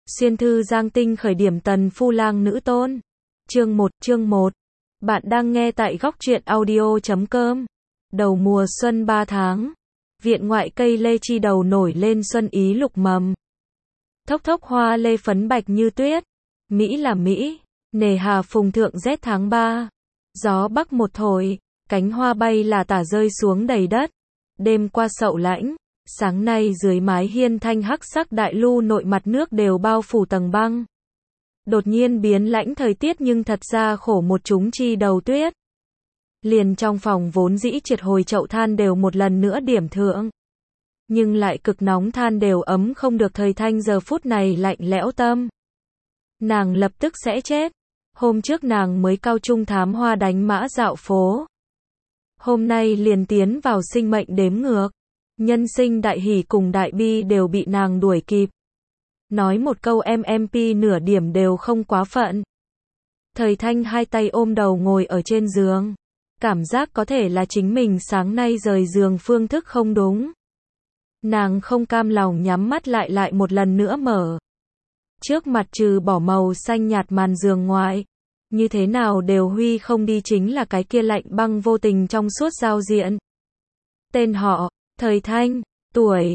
Xuyên thư Giang Tinh khởi điểm tần phu lang nữ tôn. Chương 1. Bạn đang nghe tại góc truyện audio.com. Đầu mùa xuân 3 tháng. Viện ngoại cây lê chi đầu nổi lên xuân ý lục mầm. Thốc thốc hoa lê phấn bạch như tuyết. Mỹ là Mỹ, nề hà phùng thượng rét tháng 3. Gió bắc một thổi, cánh hoa bay là tả rơi xuống đầy đất. Đêm qua sậu lãnh, sáng nay dưới mái hiên thanh hắc sắc đại lu nội mặt nước đều bao phủ tầng băng. Đột nhiên biến lãnh thời tiết nhưng thật ra khổ một chúng chi đầu tuyết. Liền trong phòng vốn dĩ triệt hồi chậu than đều một lần nữa điểm thượng. Nhưng lại cực nóng than đều ấm không được, Thời Thanh giờ phút này lạnh lẽo tâm. Nàng lập tức sẽ chết. Hôm trước nàng mới cao trung thám hoa đánh mã dạo phố. Hôm nay liền tiến vào sinh mệnh đếm ngược. Nhân sinh đại hỷ cùng đại bi đều bị nàng đuổi kịp. Nói một câu MMP nửa điểm đều không quá phận. Thời Thanh hai tay ôm đầu ngồi ở trên giường. Cảm giác có thể là chính mình sáng nay rời giường phương thức không đúng. Nàng không cam lòng nhắm mắt lại một lần nữa mở. Trước mặt trừ bỏ màu xanh nhạt màn giường ngoại, như thế nào đều huy không đi chính là cái kia lạnh băng vô tình trong suốt giao diện. Tên họ, Thời Thanh, tuổi,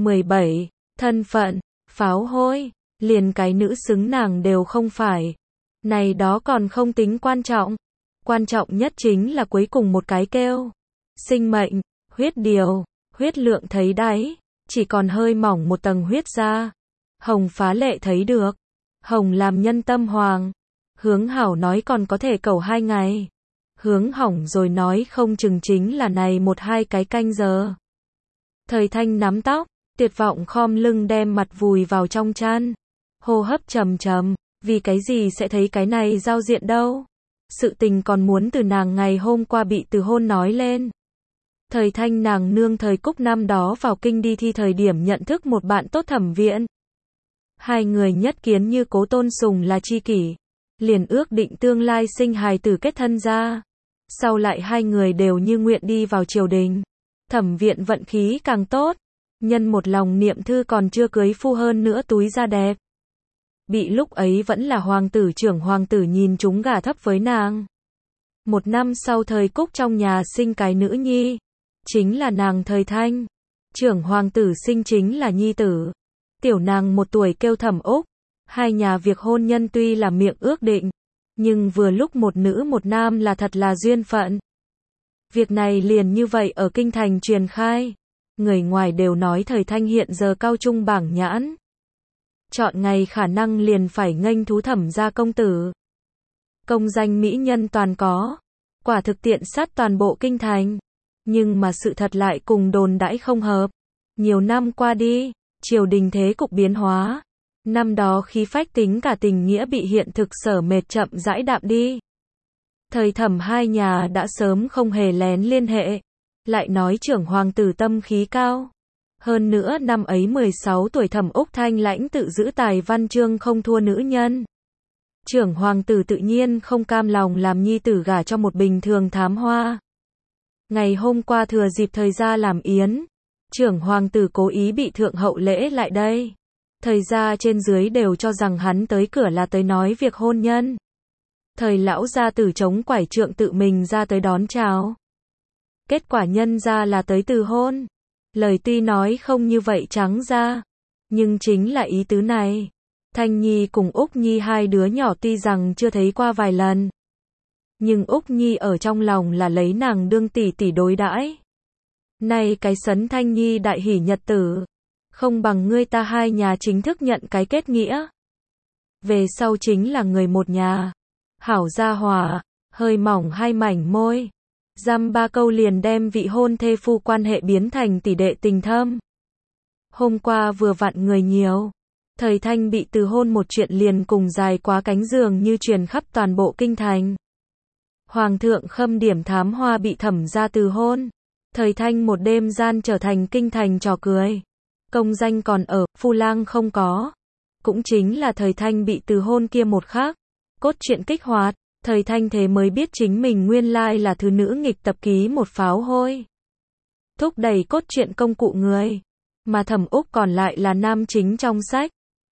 17, thân phận, pháo hôi, liền cái nữ xứng nàng đều không phải. Này đó còn không tính quan trọng. Quan trọng nhất chính là cuối cùng một cái kêu. Sinh mệnh, huyết điều, huyết lượng thấy đáy, chỉ còn hơi mỏng một tầng huyết ra. Hồng phá lệ thấy được. Hồng làm nhân tâm hoàng. Hướng hảo nói còn có thể cầu 2 ngày. Hướng hỏng rồi nói không chừng chính là này 1-2 cái canh giờ. Thời Thanh nắm tóc, tuyệt vọng khom lưng đem mặt vùi vào trong chăn. Hô hấp trầm trầm, vì cái gì sẽ thấy cái này giao diện đâu. Sự tình còn muốn từ nàng ngày hôm qua bị từ hôn nói lên. Thời Thanh nàng nương Thời Cúc năm đó vào kinh đi thi thời điểm nhận thức một bạn tốt thẩm viện. Hai người nhất kiến như cố tôn sùng là tri kỷ. Liền ước định tương lai sinh hài tử kết thân ra. Sau lại hai người đều như nguyện đi vào triều đình. Thẩm viện vận khí càng tốt. Nhân một lòng niệm thư còn chưa cưới phu hơn nữa túi da đẹp. Bị lúc ấy vẫn là hoàng tử trưởng hoàng tử nhìn chúng gả thấp với nàng. 1 năm sau Thời Cúc trong nhà sinh cái nữ nhi. Chính là nàng Thời Thanh. Trưởng hoàng tử sinh chính là nhi tử. Tiểu nàng 1 tuổi kêu Thẩm Úc. Hai nhà việc hôn nhân tuy là miệng ước định. Nhưng vừa lúc 1 nữ 1 nam là thật là duyên phận. Việc này liền như vậy ở kinh thành truyền khai. Người ngoài đều nói Thời Thanh hiện giờ cao trung bảng nhãn. Chọn ngày khả năng liền phải nghênh thú Thẩm gia công tử. Công danh mỹ nhân toàn có. Quả thực tiện sát toàn bộ kinh thành. Nhưng mà sự thật lại cùng đồn đãi không hợp. Nhiều năm qua đi, triều đình thế cục biến hóa. Năm đó khí phách tính cả tình nghĩa bị hiện thực sở mệt chậm rãi đạm đi. Thời Thẩm hai nhà đã sớm không hề lén liên hệ. Lại nói trưởng hoàng tử tâm khí cao. Hơn nữa năm ấy 16 tuổi Thẩm Úc thanh lãnh tự giữ tài văn chương không thua nữ nhân. Trưởng hoàng tử tự nhiên không cam lòng làm nhi tử gả cho một bình thường thám hoa. Ngày hôm qua thừa dịp Thời gia làm yến. Trưởng hoàng tử cố ý bị thượng hậu lễ lại đây. Thời gia trên dưới đều cho rằng hắn tới cửa là tới nói việc hôn nhân. Thời lão gia tử chống quải trượng tự mình ra tới đón chào. Kết quả nhân ra là tới từ hôn. Lời tuy nói không như vậy trắng ra. Nhưng chính là ý tứ này. Thanh Nhi cùng Úc Nhi hai đứa nhỏ tuy rằng chưa thấy qua vài lần. Nhưng Úc Nhi ở trong lòng là lấy nàng đương tỷ tỷ đối đãi. Nay cái sấn Thanh Nhi đại hỷ nhật tử. Không bằng ngươi ta hai nhà chính thức nhận cái kết nghĩa. Về sau chính là người một nhà. Hảo gia hòa, hơi mỏng 2 mảnh môi. Dăm 3 câu liền đem vị hôn thê phu quan hệ biến thành tỷ đệ tình thâm. Hôm qua vừa vặn người nhiều. Thời Thanh bị từ hôn một chuyện liền cùng dài quá cánh giường như truyền khắp toàn bộ kinh thành. Hoàng thượng khâm điểm thám hoa bị Thẩm gia từ hôn. Thời Thanh một đêm gian trở thành kinh thành trò cười. Công danh còn ở, phu lang không có. Cũng chính là Thời Thanh bị từ hôn kia một khắc. Cốt truyện kích hoạt. Thời Thanh thế mới biết chính mình nguyên lai là thứ nữ nghịch tập ký một pháo hôi. Thúc đẩy cốt truyện công cụ người. Mà Thẩm Úc còn lại là nam chính trong sách.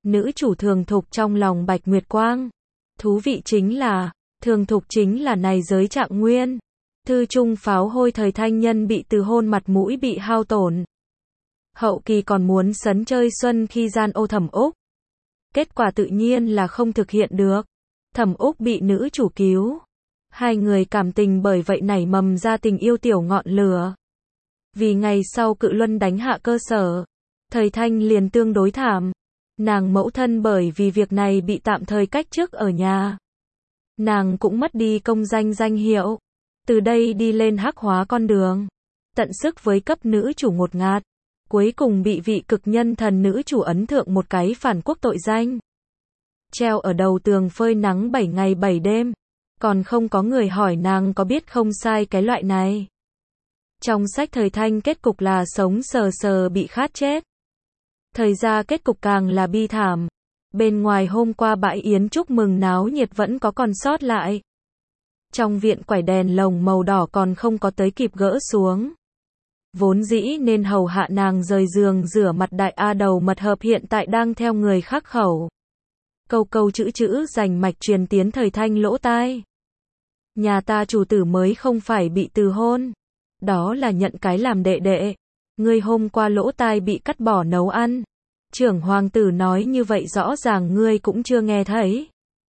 Nữ chủ Thường Thục trong lòng Bạch Nguyệt Quang. Thú vị chính là, Thường Thục chính là này giới Trạng Nguyên. Thư trung pháo hôi thời thanh nhân bị từ hôn mặt mũi bị hao tổn. Hậu kỳ còn muốn sấn chơi xuân khi gian ô Thẩm Úc. Kết quả tự nhiên là không thực hiện được. Thẩm Úc bị nữ chủ cứu. Hai người cảm tình bởi vậy nảy mầm ra tình yêu tiểu ngọn lửa. Vì ngày sau Cự Luân đánh hạ cơ sở, thời thanh liền tương đối thảm. Nàng mẫu thân bởi vì việc này bị tạm thời cách chức ở nhà. Nàng cũng mất đi công danh danh hiệu. Từ đây đi lên hắc hóa con đường. Tận sức với cấp nữ chủ ngột ngạt. Cuối cùng bị vị cực nhân thần nữ chủ ấn thượng một cái phản quốc tội danh. Treo ở đầu tường phơi nắng 7 ngày 7 đêm. Còn không có người hỏi nàng có biết không sai cái loại này. Trong sách thời thanh kết cục là sống sờ sờ bị khát chết. Thời ra kết cục càng là bi thảm. Bên ngoài hôm qua bãi yến chúc mừng náo nhiệt vẫn có còn sót lại. Trong viện quải đèn lồng màu đỏ còn không có tới kịp gỡ xuống. Vốn dĩ nên hầu hạ nàng rời giường rửa mặt đại A Đầu Mật Hợp hiện tại đang theo người khác khẩu. Câu câu chữ chữ rành mạch truyền tiến thời thanh lỗ tai. Nhà ta chủ tử mới không phải bị từ hôn. Đó là nhận cái làm đệ đệ. Ngươi hôm qua lỗ tai bị cắt bỏ nấu ăn. Trưởng hoàng tử nói như vậy rõ ràng ngươi cũng chưa nghe thấy.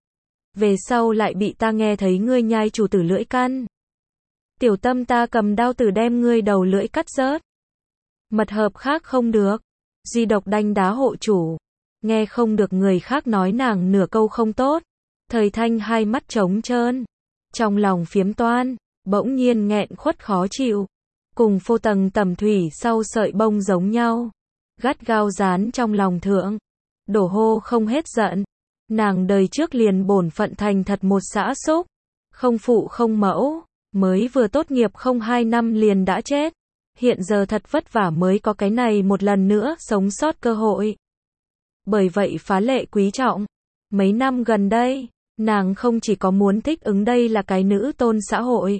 Về sau lại bị ta nghe thấy ngươi nhai chủ tử lưỡi căn. Tiểu tâm ta cầm đao tử đem ngươi đầu lưỡi cắt rớt. Mật Hợp khác không được. Duy độc đanh đá hộ chủ. Nghe không được người khác nói nàng nửa câu không tốt. Thời thanh hai mắt trống trơn. Trong lòng phiếm toan. Bỗng nhiên nghẹn khuất khó chịu. Cùng phô tầng tầm thủy sau sợi bông giống nhau. Gắt gao dán trong lòng thượng. Đổ hô không hết giận. Nàng đời trước liền bổn phận thành thật một xã xúc. Không phụ không mẫu. Mới vừa tốt nghiệp không 2 năm liền đã chết. Hiện giờ thật vất vả mới có cái này một lần nữa sống sót cơ hội. Bởi vậy phá lệ quý trọng. Mấy năm gần đây, nàng không chỉ có muốn thích ứng đây là cái nữ tôn xã hội.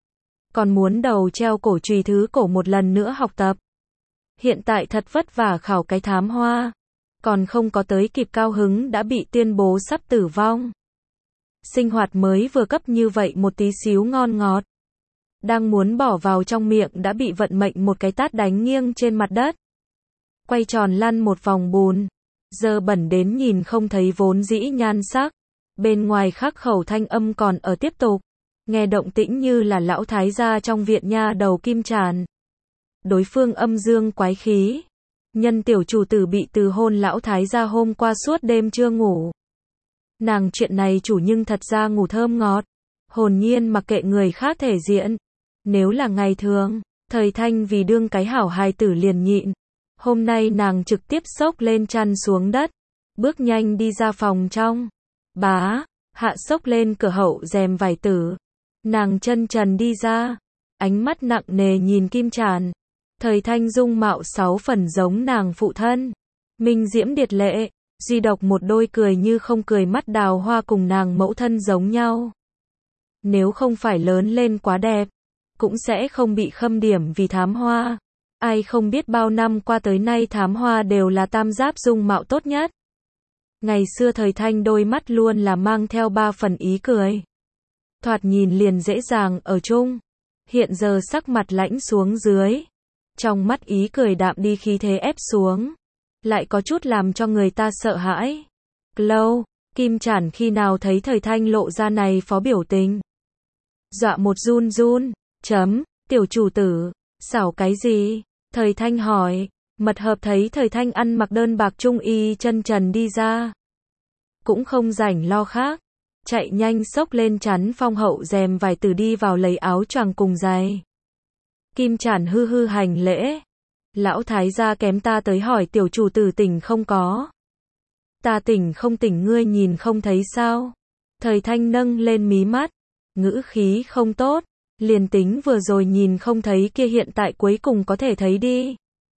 Còn muốn đầu treo cổ trùy thứ cổ một lần nữa học tập. Hiện tại thật vất vả khảo cái thám hoa. Còn không có tới kịp cao hứng đã bị tuyên bố sắp tử vong. Sinh hoạt mới vừa cấp như vậy một tí xíu ngon ngọt. Đang muốn bỏ vào trong miệng đã bị vận mệnh một cái tát đánh nghiêng trên mặt đất. Quay tròn lăn một vòng bùn. Dơ bẩn đến nhìn không thấy vốn dĩ nhan sắc. Bên ngoài khắc khẩu thanh âm còn ở tiếp tục. Nghe động tĩnh như là lão thái gia trong viện nha đầu Kim Tràn. Đối phương âm dương quái khí. Nhân tiểu chủ tử bị từ hôn lão thái gia hôm qua suốt đêm chưa ngủ. Nàng chuyện này chủ nhưng thật ra ngủ thơm ngọt. Hồn nhiên mặc kệ người khác thể diện. Nếu là ngày thường, thời thanh vì đương cái hảo hài tử liền nhịn. Hôm nay nàng trực tiếp xốc lên chăn xuống đất. Bước nhanh đi ra phòng trong. Bá, hạ xốc lên cửa hậu rèm vải tử. Nàng chân trần đi ra. Ánh mắt nặng nề nhìn Kim Tràn. Thời thanh dung mạo 6 phần giống nàng phụ thân. Minh diễm điệt lệ. Duy độc một đôi cười như không cười mắt đào hoa cùng nàng mẫu thân giống nhau. Nếu không phải lớn lên quá đẹp, cũng sẽ không bị khâm điểm vì thám hoa. Ai không biết bao năm qua tới nay thám hoa đều là tam giáp dung mạo tốt nhất. Ngày xưa thời thanh đôi mắt luôn là mang theo 3 phần ý cười. Thoạt nhìn liền dễ dàng ở chung. Hiện giờ sắc mặt lãnh xuống dưới. Trong mắt ý cười đạm đi khí thế ép xuống. Lại có chút làm cho người ta sợ hãi. Lâu, Kim Tràn khi nào thấy thời thanh lộ ra này phó biểu tình. Dọa một run run, tiểu chủ tử, xảo cái gì? Thời thanh hỏi, Mật Hợp thấy thời thanh ăn mặc đơn bạc trung y chân trần đi ra. Cũng không rảnh lo khác. Chạy nhanh xốc lên chắn phong hậu rèm vải tử đi vào lấy áo choàng cùng giày. Kim Tràn hư hư hành lễ. Lão thái gia kém ta tới hỏi tiểu chủ tử tỉnh không có. Ta tỉnh không tỉnh ngươi nhìn không thấy sao? Thời thanh nâng lên mí mắt. Ngữ khí không tốt. Liền tính vừa rồi nhìn không thấy kia hiện tại cuối cùng có thể thấy đi.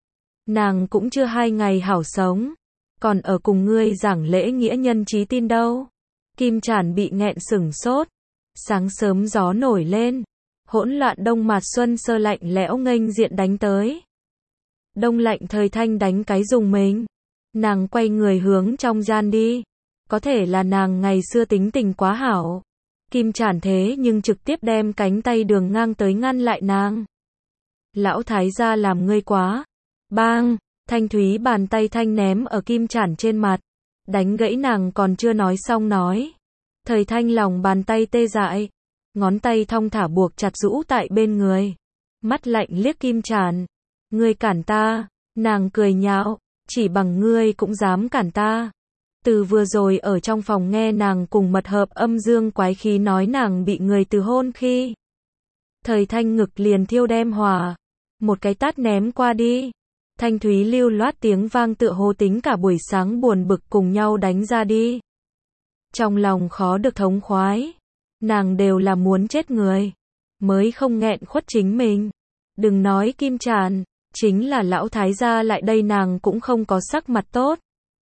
Nàng cũng chưa 2 ngày hảo sống. Còn ở cùng ngươi giảng lễ nghĩa nhân trí tin đâu. Kim Tràn bị nghẹn sửng sốt. Sáng sớm gió nổi lên. Hỗn loạn đông mạt xuân sơ lạnh lẽo nghênh diện đánh tới. Đông lạnh thời thanh đánh cái dùng mình. Nàng quay người hướng trong gian đi. Có thể là nàng ngày xưa tính tình quá hảo. Kim Chản thế nhưng trực tiếp đem cánh tay đường ngang tới ngăn lại nàng. Lão thái gia làm ngươi quá. Bang, thanh thúy bàn tay thanh ném ở Kim Chản trên mặt. Đánh gãy nàng còn chưa nói xong nói. Thời thanh lòng bàn tay tê dại. Ngón tay thong thả buộc chặt rũ tại bên người. Mắt lạnh liếc Kim Chản. Ngươi cản ta. Nàng cười nhạo. Chỉ bằng ngươi cũng dám cản ta. Từ vừa rồi ở trong phòng nghe nàng cùng mật hợp âm dương quái khí nói nàng bị người từ hôn khi. Thời thanh ngực liền thiêu đem hỏa. Một cái tát ném qua đi. Thanh thúy lưu loát tiếng vang tựa hồ tính cả buổi sáng buồn bực cùng nhau đánh ra đi. Trong lòng khó được thống khoái. Nàng đều là muốn chết người. Mới không nghẹn khuất chính mình. Đừng nói Kim Chản. Chính là lão thái gia lại đây nàng cũng không có sắc mặt tốt.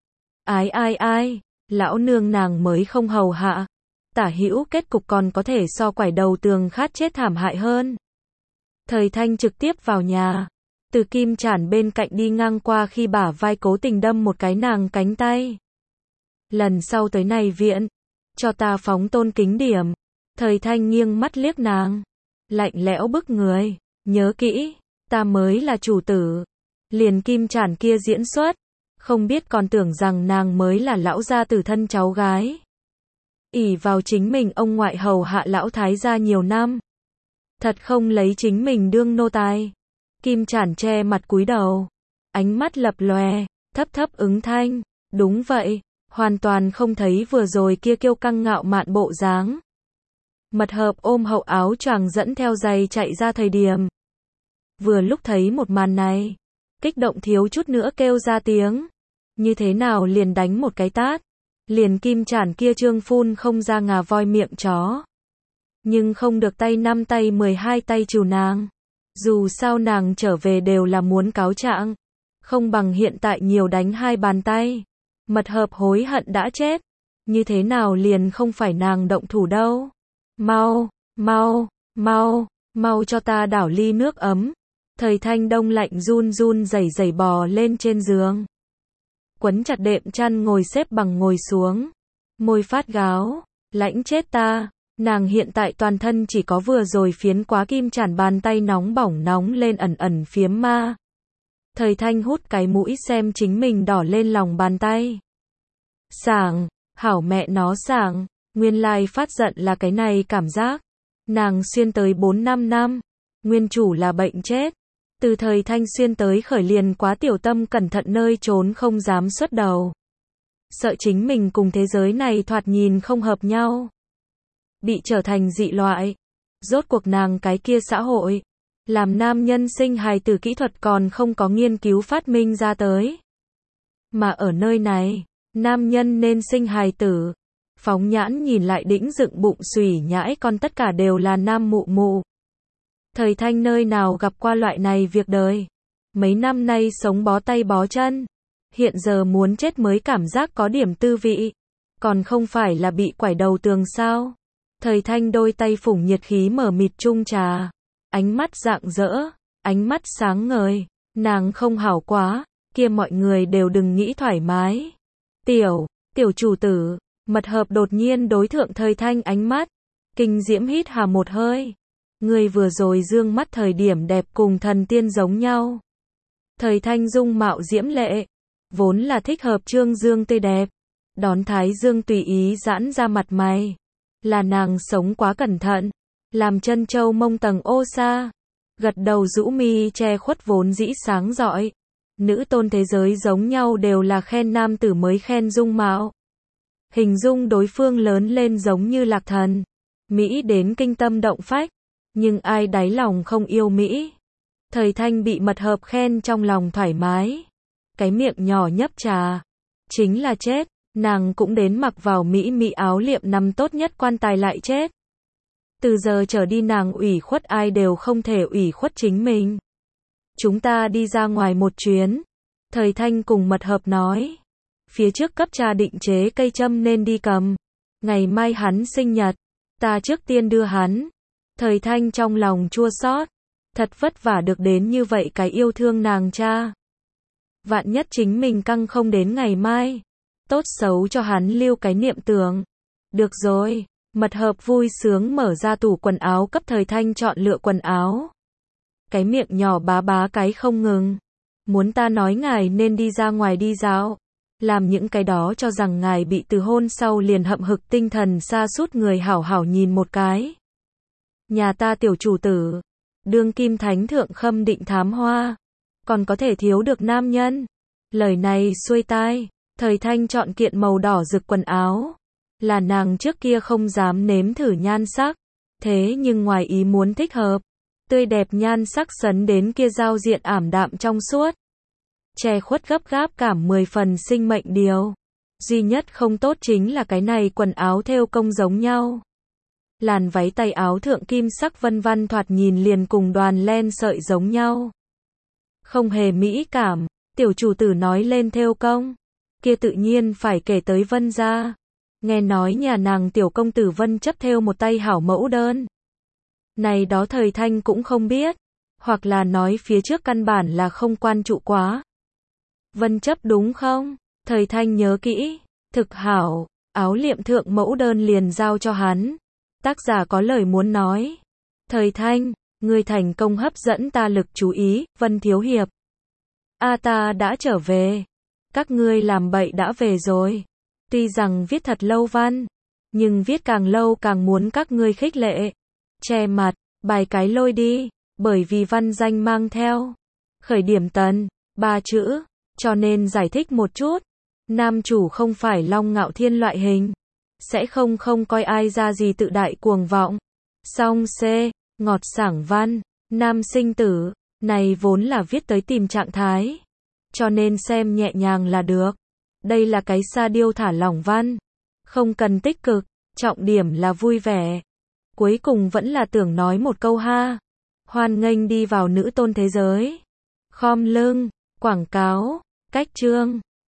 Ai, lão nương nàng mới không hầu hạ. Tả hữu kết cục còn có thể so quải đầu tường khát chết thảm hại hơn. Thời thanh trực tiếp vào nhà. Từ Kim Chản bên cạnh đi ngang qua khi bả vai cố tình đâm một cái nàng cánh tay. Lần sau tới này viện. Cho ta phóng tôn kính điểm. Thời thanh nghiêng mắt liếc nàng. Lạnh lẽo bức người. Nhớ kỹ. Ta mới là chủ tử. Liền Kim Chản kia diễn xuất. Không biết còn tưởng rằng nàng mới là lão gia tử thân cháu gái. Ỷ vào chính mình ông ngoại hầu hạ lão thái gia nhiều năm. Thật không lấy chính mình đương nô tài. Kim Chản che mặt cúi đầu. Ánh mắt lập lòe, thấp ứng thanh. Đúng vậy, hoàn toàn không thấy vừa rồi kia kiêu căng ngạo mạn bộ dáng. Mật hợp ôm hậu áo choàng dẫn theo giày chạy ra thời điểm. Vừa lúc thấy một màn này. Kích động thiếu chút nữa kêu ra tiếng. Như thế nào liền đánh một cái tát. Liền Kim Chản kia trương phun không ra ngà voi miệng chó. Nhưng không được tay 5 tay 12 tay trừ nàng. Dù sao nàng trở về đều là muốn cáo trạng. Không bằng hiện tại nhiều đánh 2 bàn tay. Mật hợp hối hận đã chết. Như thế nào liền không phải nàng động thủ đâu. Mau cho ta đảo ly nước ấm. Thời thanh đông lạnh run rẩy bò lên trên giường. Quấn chặt đệm chăn ngồi xếp bằng ngồi xuống. Môi phát gáo. Lãnh chết ta. Nàng hiện tại toàn thân chỉ có vừa rồi phiến quá Kim Chản bàn tay nóng bỏng nóng lên ẩn phiếm ma. Thời thanh hút cái mũi xem chính mình đỏ lên lòng bàn tay. Sảng. Hảo mẹ nó sảng. Nguyên lai phát giận là cái này cảm giác. Nàng xuyên tới 4-5 năm. Nguyên chủ là bệnh chết. Từ thời thanh xuyên tới khởi liền quá tiểu tâm cẩn thận nơi trốn không dám xuất đầu. Sợ chính mình cùng thế giới này thoạt nhìn không hợp nhau. Bị trở thành dị loại. Rốt cuộc nàng cái kia xã hội. Làm nam nhân sinh hài tử kỹ thuật còn không có nghiên cứu phát minh ra tới. Mà ở nơi này, nam nhân nên sinh hài tử. Phóng nhãn nhìn lại đĩnh dựng bụng xùy nhãi con tất cả đều là nam mụ mụ. Thời thanh nơi nào gặp qua loại này việc đời. Mấy năm nay sống bó tay bó chân. Hiện giờ muốn chết mới cảm giác có điểm tư vị. Còn không phải là bị quải đầu tường sao. Thời thanh đôi tay phủng nhiệt khí mở mịt chung trà. Ánh mắt rạng rỡ. Ánh mắt sáng ngời. Nàng không hảo quá. Kia mọi người đều đừng nghĩ thoải mái. Tiểu chủ tử. Mật hợp đột nhiên đối thượng thời thanh ánh mắt. Kinh diễm hít hà một hơi. Người vừa rồi dương mắt thời điểm đẹp cùng thần tiên giống nhau. Thời thanh dung mạo diễm lệ. Vốn là thích hợp trương dương tươi đẹp. Đón thái dương tùy ý giãn ra mặt mày. Là nàng sống quá cẩn thận. Làm chân châu mông tầng ô sa. Gật đầu rũ mi che khuất vốn dĩ sáng rọi. Nữ tôn thế giới giống nhau đều là khen nam tử mới khen dung mạo. Hình dung đối phương lớn lên giống như lạc thần. Mỹ đến kinh tâm động phách. Nhưng ai đáy lòng không yêu Mỹ. Thời thanh bị mật hợp khen trong lòng thoải mái. Cái miệng nhỏ nhấp trà. Chính là chết. Nàng cũng đến mặc vào mỹ áo liệm nằm tốt nhất quan tài lại chết. Từ giờ trở đi nàng ủy khuất ai đều không thể ủy khuất chính mình. Chúng ta đi ra ngoài một chuyến. Thời thanh cùng mật hợp nói. Phía trước cấp trà định chế cây châm nên đi cầm. Ngày mai hắn sinh nhật. Ta trước tiên đưa hắn. Thời thanh trong lòng chua xót. Thật vất vả được đến như vậy cái yêu thương nàng cha. Vạn nhất chính mình căng không đến ngày mai. Tốt xấu cho hắn lưu cái niệm tưởng. Được rồi, mật hợp vui sướng mở ra tủ quần áo cấp Thời Thanh chọn lựa quần áo. Cái miệng nhỏ bá bá cái không ngừng. Muốn ta nói ngài nên đi ra ngoài đi dạo. Làm những cái đó cho rằng ngài bị từ hôn sau liền hậm hực tinh thần sa sút người hảo hảo nhìn một cái. Nhà ta tiểu chủ tử, đương kim thánh thượng khâm định thám hoa, còn có thể thiếu được nam nhân. Lời này xuôi tai, Thời Thanh chọn kiện màu đỏ rực quần áo. Là nàng trước kia không dám nếm thử nhan sắc, thế nhưng ngoài ý muốn thích hợp. Tươi đẹp nhan sắc sấn đến kia giao diện ảm đạm trong suốt. Che khuất gấp gáp cảm 10 phần sinh mệnh điều. Duy nhất không tốt chính là cái này quần áo thêu công giống nhau. Làn váy tay áo thượng kim sắc vân vân thoạt nhìn liền cùng đoàn len sợi giống nhau. Không hề mỹ cảm, tiểu chủ tử nói lên thêu công. Kia tự nhiên phải kể tới Vân gia. Nghe nói nhà nàng tiểu công tử Vân chấp thêu một tay hảo mẫu đơn. Này đó Thời Thanh cũng không biết. Hoặc là nói phía trước căn bản là không quan trụ quá. Vân chấp đúng không? Thời Thanh nhớ kỹ. Thực hảo, áo liệm thượng mẫu đơn liền giao cho hắn. Tác giả có lời muốn nói. Thời Thanh, ngươi thành công hấp dẫn ta lực chú ý, Vân thiếu hiệp. A ta đã trở về. Các ngươi làm bậy đã về rồi. Tuy rằng viết thật lâu văn, nhưng viết càng lâu càng muốn các ngươi khích lệ. Che mặt, bài cái lôi đi, bởi vì văn danh mang theo. Khởi điểm tần, 3 chữ, cho nên giải thích một chút. Nam chủ không phải Long Ngạo Thiên loại hình. Sẽ không coi ai ra gì tự đại cuồng vọng. Song C, ngọt sảng văn, nam sinh tử, này vốn là viết tới tìm trạng thái. Cho nên xem nhẹ nhàng là được. Đây là cái sa điêu thả lỏng văn. Không cần tích cực, trọng điểm là vui vẻ. Cuối cùng vẫn là tưởng nói một câu ha. Hoan nghênh đi vào nữ tôn thế giới. Khom lưng, quảng cáo, cách chương.